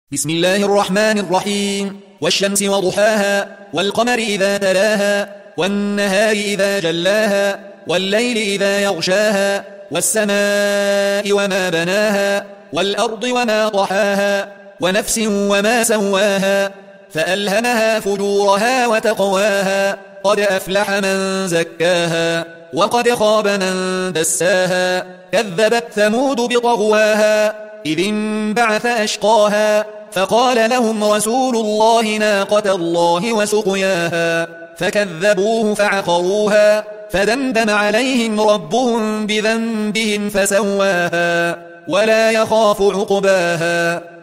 بسم الله الرحمن الرحيم. والشمس وضحاها والقمر إذا تلاها والنهار إذا جلاها والليل إذا يغشاها والسماء وما بناها والأرض وما طحاها ونفس وما سواها فألهمها فجورها وتقواها قد أفلح من زكاها وقد خاب من دساها كذبت ثمود بطغواها إذ انبعث أشقاها فقال لهم رسول الله ناقة الله وسقياها فكذبوه فعقروها فدمدم عليهم ربهم بذنبهم فسواها ولا يخاف عقباها.